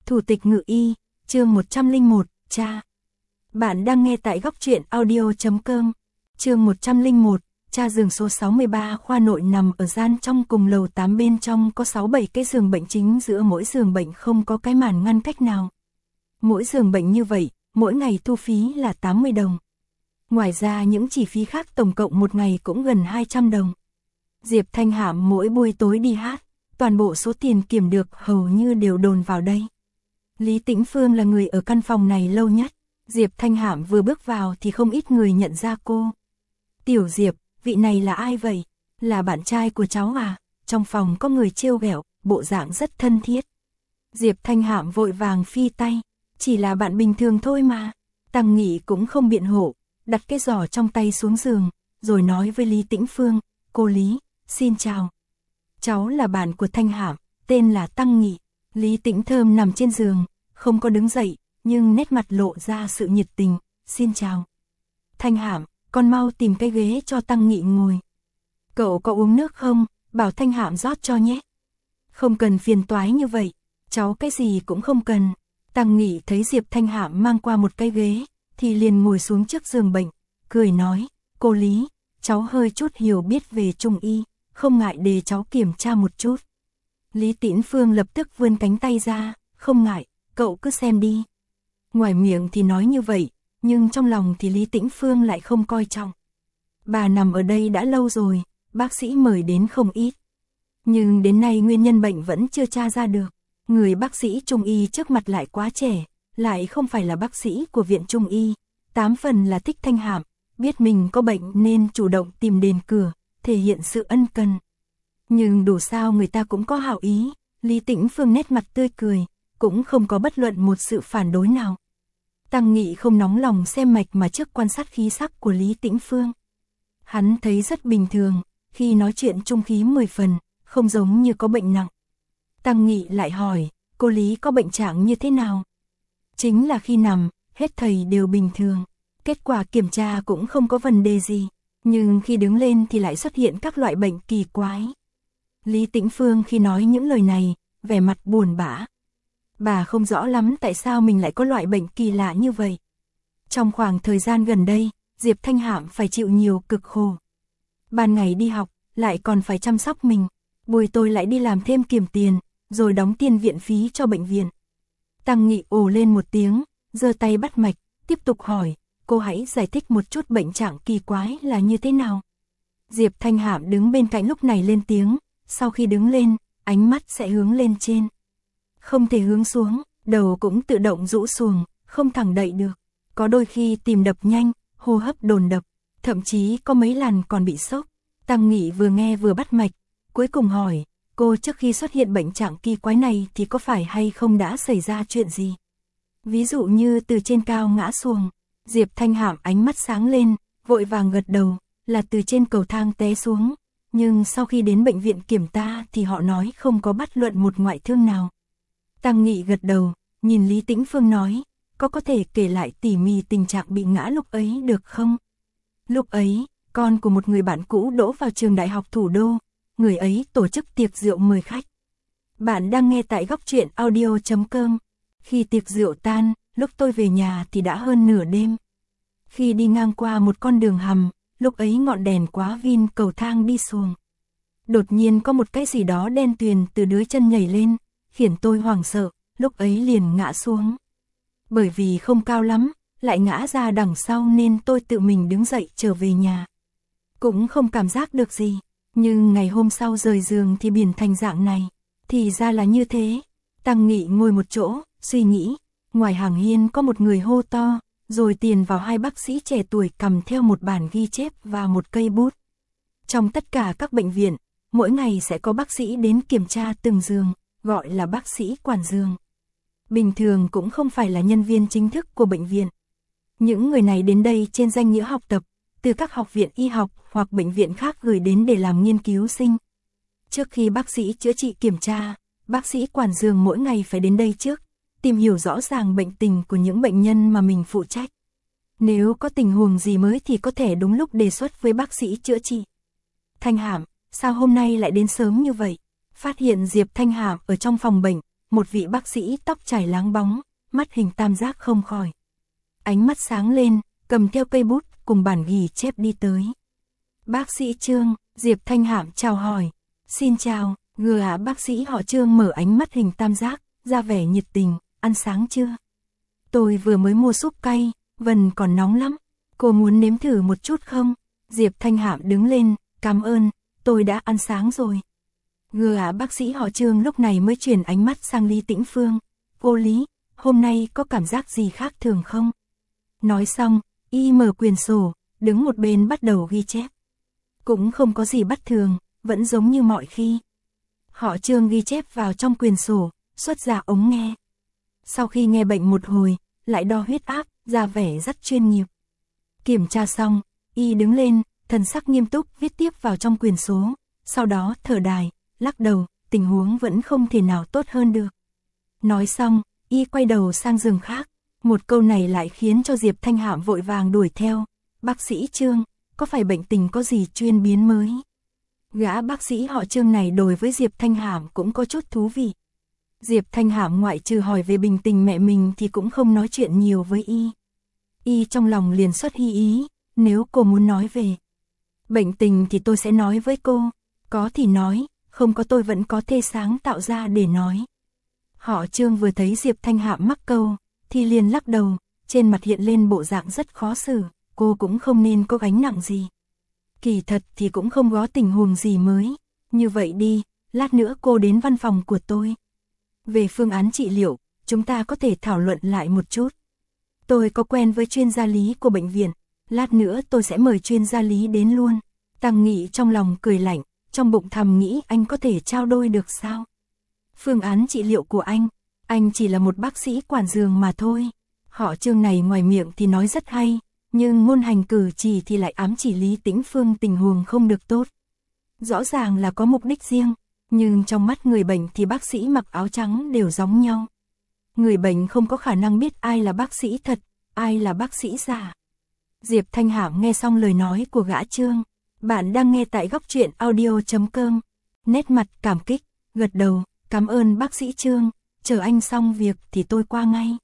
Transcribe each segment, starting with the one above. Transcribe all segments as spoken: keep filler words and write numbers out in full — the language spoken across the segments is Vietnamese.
Thủ tịch Ngự Y, chương một trăm lẻ một, cha. Bạn đang nghe tại góc truyện audio chấm com. Chương một trăm lẻ một, cha. Giường số sáu mươi ba khoa nội nằm ở gian trong cùng lầu tám, bên trong có sáu bảy cái giường bệnh, chính giữa mỗi giường bệnh không có cái màn ngăn cách nào. Mỗi giường bệnh như vậy, mỗi ngày thu phí là tám mươi đồng. Ngoài ra những chi phí khác tổng cộng một ngày cũng gần hai trăm đồng. Diệp Thanh Hạm mỗi buổi tối đi hát, toàn bộ số tiền kiếm được hầu như đều đồn vào đây. Lý Tĩnh Phương là người ở căn phòng này lâu nhất. Diệp Thanh Hạm vừa bước vào thì không ít người nhận ra cô. Tiểu Diệp, vị này là ai vậy? Là bạn trai của cháu à? Trong phòng có người trêu ghẹo, bộ dạng rất thân thiết. Diệp Thanh Hạm vội vàng phi tay. Chỉ là bạn bình thường thôi mà. Tăng Nghị cũng không biện hộ, đặt cái giỏ trong tay xuống giường, rồi nói với Lý Tĩnh Phương, cô Lý, xin chào. Cháu là bạn của Thanh Hạm, tên là Tăng Nghị. Lý Tĩnh Thơm nằm trên giường, không có đứng dậy, nhưng nét mặt lộ ra sự nhiệt tình, xin chào. Thanh Hạm, con mau tìm cái ghế cho Tăng Nghị ngồi. Cậu có uống nước không? Bảo Thanh Hạm rót cho nhé. Không cần phiền toái như vậy, cháu cái gì cũng không cần. Tăng Nghị thấy Diệp Thanh Hạm mang qua một cái ghế, thì liền ngồi xuống trước giường bệnh, cười nói, cô Lý, cháu hơi chút hiểu biết về Trung Y, không ngại để cháu kiểm tra một chút. Lý Tĩnh Phương lập tức vươn cánh tay ra, không ngại, cậu cứ xem đi. Ngoài miệng thì nói như vậy, nhưng trong lòng thì Lý Tĩnh Phương lại không coi trọng. Bà nằm ở đây đã lâu rồi, bác sĩ mời đến không ít. Nhưng đến nay nguyên nhân bệnh vẫn chưa tra ra được. Người bác sĩ Trung Y trước mặt lại quá trẻ, lại không phải là bác sĩ của viện Trung Y. Tám phần là thích Thanh Hạm, biết mình có bệnh nên chủ động tìm đến cửa, thể hiện sự ân cần. Nhưng đủ sao người ta cũng có hảo ý, Lý Tĩnh Phương nét mặt tươi cười, cũng không có bất luận một sự phản đối nào. Tăng Nghị không nóng lòng xem mạch mà trước quan sát khí sắc của Lý Tĩnh Phương. Hắn thấy rất bình thường, khi nói chuyện trung khí mười phần, không giống như có bệnh nặng. Tăng Nghị lại hỏi, cô Lý có bệnh trạng như thế nào? Chính là khi nằm, hết thầy đều bình thường, kết quả kiểm tra cũng không có vấn đề gì, nhưng khi đứng lên thì lại xuất hiện các loại bệnh kỳ quái. Lý Tĩnh Phương khi nói những lời này, vẻ mặt buồn bã. Bà không rõ lắm tại sao mình lại có loại bệnh kỳ lạ như vậy. Trong khoảng thời gian gần đây, Diệp Thanh Hạm phải chịu nhiều cực khổ. Ban ngày đi học, lại còn phải chăm sóc mình, buổi tối lại đi làm thêm kiếm tiền, rồi đóng tiền viện phí cho bệnh viện. Tăng Nghị ồ lên một tiếng, giơ tay bắt mạch, tiếp tục hỏi, cô hãy giải thích một chút bệnh trạng kỳ quái là như thế nào. Diệp Thanh Hạm đứng bên cạnh lúc này lên tiếng, sau khi đứng lên, ánh mắt sẽ hướng lên trên. Không thể hướng xuống, đầu cũng tự động rũ xuống, không thẳng đậy được. Có đôi khi tim đập nhanh, hô hấp đồn đập, thậm chí có mấy lần còn bị sốc. Tăng Nghị vừa nghe vừa bắt mạch, cuối cùng hỏi, cô trước khi xuất hiện bệnh trạng kỳ quái này thì có phải hay không đã xảy ra chuyện gì? Ví dụ như từ trên cao ngã xuống. Diệp Thanh Hạm ánh mắt sáng lên, vội vàng gật đầu, là từ trên cầu thang té xuống. Nhưng sau khi đến bệnh viện kiểm tra thì họ nói không có bất luận một ngoại thương nào. Tăng Nghị gật đầu, nhìn Lý Tĩnh Phương nói, có có thể kể lại tỉ mỉ tình trạng bị ngã lúc ấy được không? Lúc ấy, con của một người bạn cũ đỗ vào trường đại học thủ đô, người ấy tổ chức tiệc rượu mời khách. Bạn đang nghe tại góc truyện audio chấm com. Khi tiệc rượu tan, lúc tôi về nhà thì đã hơn nửa đêm. Khi đi ngang qua một con đường hầm, lúc ấy ngọn đèn quá vin cầu thang đi xuống. Đột nhiên có một cái gì đó đen tuyền từ dưới chân nhảy lên, khiến tôi hoảng sợ, lúc ấy liền ngã xuống. Bởi vì không cao lắm, lại ngã ra đằng sau nên tôi tự mình đứng dậy trở về nhà. Cũng không cảm giác được gì, nhưng ngày hôm sau rời giường thì biến thành dạng này. Thì ra là như thế. Tăng Nghị ngồi một chỗ, suy nghĩ, ngoài hàng hiên có một người hô to, rồi tiền vào hai bác sĩ trẻ tuổi cầm theo một bản ghi chép và một cây bút. Trong tất cả các bệnh viện, mỗi ngày sẽ có bác sĩ đến kiểm tra từng giường, gọi là bác sĩ quản giường. Bình thường cũng không phải là nhân viên chính thức của bệnh viện. Những người này đến đây trên danh nghĩa học tập, từ các học viện y học hoặc bệnh viện khác gửi đến để làm nghiên cứu sinh. Trước khi bác sĩ chữa trị kiểm tra, bác sĩ quản giường mỗi ngày phải đến đây trước, tìm hiểu rõ ràng bệnh tình của những bệnh nhân mà mình phụ trách. Nếu có tình huống gì mới thì có thể đúng lúc đề xuất với bác sĩ chữa trị. Thanh Hạm, sao hôm nay lại đến sớm như vậy? Phát hiện Diệp Thanh Hạm ở trong phòng bệnh, một vị bác sĩ tóc trải láng bóng, mắt hình tam giác không khỏi. Ánh mắt sáng lên, cầm theo cây bút cùng bản ghi chép đi tới. Bác sĩ Trương, Diệp Thanh Hạm chào hỏi. Xin chào, ngừa ạ. Bác sĩ họ Trương mở ánh mắt hình tam giác, ra vẻ nhiệt tình, ăn sáng chưa? Tôi vừa mới mua súp cay, vần còn nóng lắm. Cô muốn nếm thử một chút không? Diệp Thanh Hạm đứng lên, cảm ơn, tôi đã ăn sáng rồi. Ngừa ạ. Bác sĩ họ Trương lúc này mới chuyển ánh mắt sang Lý Tĩnh Phương. Cô Lý, hôm nay có cảm giác gì khác thường không? Nói xong, y mở quyển sổ, đứng một bên bắt đầu ghi chép. Cũng không có gì bất thường, vẫn giống như mọi khi. Họ Trương ghi chép vào trong quyển sổ, xuất ra ống nghe. Sau khi nghe bệnh một hồi, lại đo huyết áp, ra vẻ rất chuyên nghiệp. Kiểm tra xong, y đứng lên, thần sắc nghiêm túc viết tiếp vào trong quyển số, sau đó thở dài, lắc đầu, tình huống vẫn không thể nào tốt hơn được. Nói xong, y quay đầu sang giường khác, một câu này lại khiến cho Diệp Thanh Hạm vội vàng đuổi theo. Bác sĩ Trương, có phải bệnh tình có gì chuyên biến mới? Gã bác sĩ họ Trương này đối với Diệp Thanh Hạm cũng có chút thú vị. Diệp Thanh Hạm ngoại trừ hỏi về bình tình mẹ mình thì cũng không nói chuyện nhiều với y. Y trong lòng liền xuất hy ý, nếu cô muốn nói về bệnh tình thì tôi sẽ nói với cô, có thì nói, không có tôi vẫn có thể sáng tạo ra để nói. Họ Trương vừa thấy Diệp Thanh Hạm mắc câu, thì liền lắc đầu, trên mặt hiện lên bộ dạng rất khó xử, cô cũng không nên có gánh nặng gì. Kỳ thật thì cũng không có tình huống gì mới, như vậy đi, lát nữa cô đến văn phòng của tôi. Về phương án trị liệu, chúng ta có thể thảo luận lại một chút. Tôi có quen với chuyên gia lý của bệnh viện, lát nữa tôi sẽ mời chuyên gia lý đến luôn. Tăng Nghị trong lòng cười lạnh, trong bụng thầm nghĩ anh có thể trao đổi được sao? Phương án trị liệu của anh, anh chỉ là một bác sĩ quản giường mà thôi. Họ Trương này ngoài miệng thì nói rất hay, nhưng ngôn hành cử chỉ thì lại ám chỉ Lý Tĩnh Phương tình huống không được tốt. Rõ ràng là có mục đích riêng, nhưng trong mắt người bệnh thì bác sĩ mặc áo trắng đều giống nhau. Người bệnh không có khả năng biết ai là bác sĩ thật, ai là bác sĩ giả. Diệp Thanh Hạm nghe xong lời nói của gã Trương. Bạn đang nghe tại góc truyện audio chấm com. Nét mặt cảm kích, gật đầu, cảm ơn bác sĩ Trương, chờ anh xong việc thì tôi qua ngay.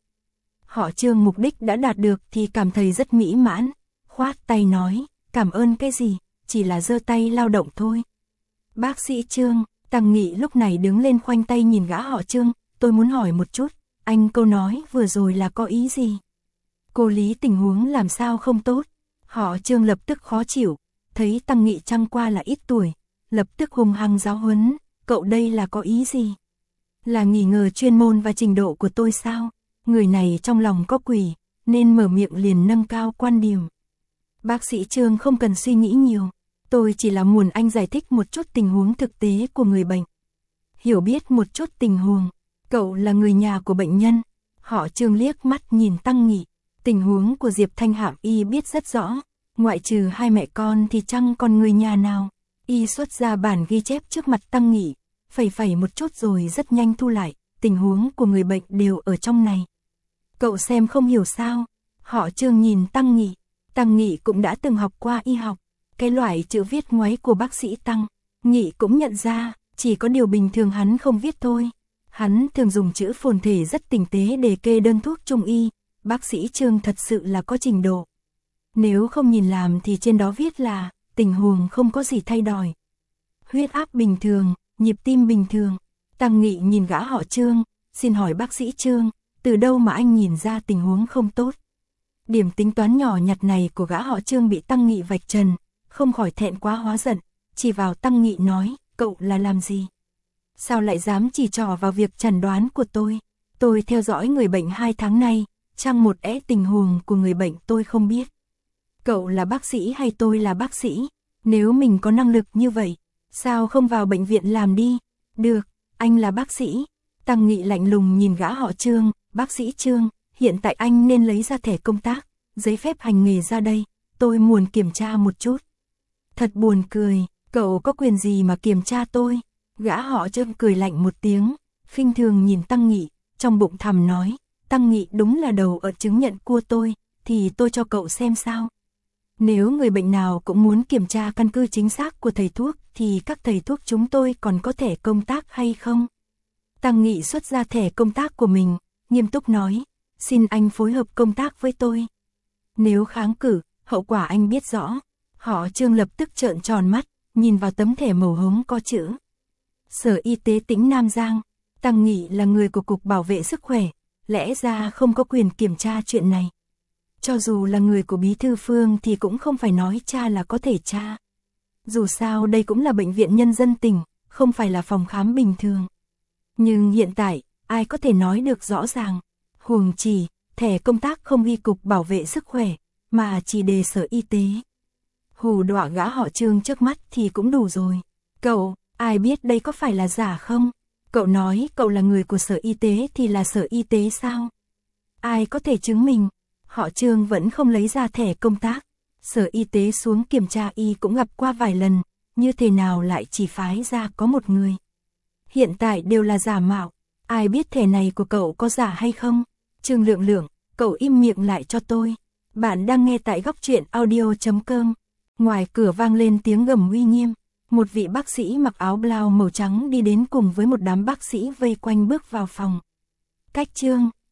Họ Trương mục đích đã đạt được thì cảm thấy rất mỹ mãn, khoát tay nói, cảm ơn cái gì, chỉ là giơ tay lao động thôi. Bác sĩ Trương, Tăng Nghị lúc này đứng lên khoanh tay nhìn gã họ Trương, tôi muốn hỏi một chút, anh câu nói vừa rồi là có ý gì? Cô Lý tình huống làm sao không tốt? Họ Trương lập tức khó chịu, thấy Tăng Nghị trăng qua là ít tuổi, lập tức hung hăng giáo huấn, cậu đây là có ý gì? Là nghi ngờ chuyên môn và trình độ của tôi sao? Người này trong lòng có quỷ, nên mở miệng liền nâng cao quan điểm. Bác sĩ Trương không cần suy nghĩ nhiều, tôi chỉ là muốn anh giải thích một chút tình huống thực tế của người bệnh. Hiểu biết một chút tình huống, cậu là người nhà của bệnh nhân. Họ Trương liếc mắt nhìn Tăng Nghị, tình huống của Diệp Thanh Hạm y biết rất rõ, ngoại trừ hai mẹ con thì chẳng còn người nhà nào. Y xuất ra bản ghi chép trước mặt Tăng Nghị, phẩy phẩy một chút rồi rất nhanh thu lại, tình huống của người bệnh đều ở trong này. Cậu xem không hiểu sao? Họ Trương nhìn Tăng Nghị, Tăng Nghị cũng đã từng học qua y học, cái loại chữ viết ngoáy của bác sĩ Tăng, Nghị cũng nhận ra, chỉ có điều bình thường hắn không viết thôi. Hắn thường dùng chữ phồn thể rất tinh tế để kê đơn thuốc trung y, bác sĩ Trương thật sự là có trình độ. Nếu không nhìn làm thì trên đó viết là, tình huống không có gì thay đổi. Huyết áp bình thường, nhịp tim bình thường. Tăng Nghị nhìn gã họ Trương, xin hỏi bác sĩ Trương, từ đâu mà anh nhìn ra tình huống không tốt? Điểm tính toán nhỏ nhặt này của gã họ Trương bị Tăng Nghị vạch trần, không khỏi thẹn quá hóa giận, chỉ vào Tăng Nghị nói, cậu là làm gì? Sao lại dám chỉ trỏ vào việc chẩn đoán của tôi? Tôi theo dõi người bệnh hai tháng nay, chẳng một é tình huống của người bệnh tôi không biết. Cậu là bác sĩ hay tôi là bác sĩ? Nếu mình có năng lực như vậy, sao không vào bệnh viện làm đi? Được, anh là bác sĩ. Tăng Nghị lạnh lùng nhìn gã họ Trương, bác sĩ Trương, hiện tại anh nên lấy ra thẻ công tác, giấy phép hành nghề ra đây, tôi muốn kiểm tra một chút. Thật buồn cười, cậu có quyền gì mà kiểm tra tôi? Gã họ Trương cười lạnh một tiếng, khinh thường nhìn Tăng Nghị, trong bụng thầm nói, Tăng Nghị đúng là đầu ở chứng nhận của tôi, thì tôi cho cậu xem sao. Nếu người bệnh nào cũng muốn kiểm tra căn cứ chính xác của thầy thuốc thì các thầy thuốc chúng tôi còn có thể công tác hay không? Tăng Nghị xuất ra thẻ công tác của mình, nghiêm túc nói, xin anh phối hợp công tác với tôi. Nếu kháng cự, hậu quả anh biết rõ. Họ Trương lập tức trợn tròn mắt, nhìn vào tấm thẻ màu hồng có chữ Sở Y tế tỉnh Nam Giang. Tăng Nghị là người của Cục Bảo vệ Sức khỏe, lẽ ra không có quyền kiểm tra chuyện này. Cho dù là người của Bí thư Phương thì cũng không phải nói tra là có thể tra. Dù sao đây cũng là bệnh viện nhân dân tỉnh, không phải là phòng khám bình thường. Nhưng hiện tại, ai có thể nói được rõ ràng. Huống chỉ, thẻ công tác không ghi Cục Bảo vệ Sức khỏe, mà chỉ đề Sở Y tế. Hù dọa gã họ Trương trước mắt thì cũng đủ rồi. Cậu, ai biết đây có phải là giả không? Cậu nói cậu là người của Sở Y tế thì là Sở Y tế sao? Ai có thể chứng minh? Họ Trương vẫn không lấy ra thẻ công tác. Sở Y tế xuống kiểm tra y cũng gặp qua vài lần, như thế nào lại chỉ phái ra có một người. Hiện tại đều là giả mạo, ai biết thẻ này của cậu có giả hay không? Trương Lượng Lượng, cậu im miệng lại cho tôi. Bạn đang nghe tại góc truyện audio.com. Ngoài cửa vang lên tiếng gầm uy nghiêm. Một vị bác sĩ mặc áo blau màu trắng đi đến cùng với một đám bác sĩ vây quanh bước vào phòng. Cách Trương,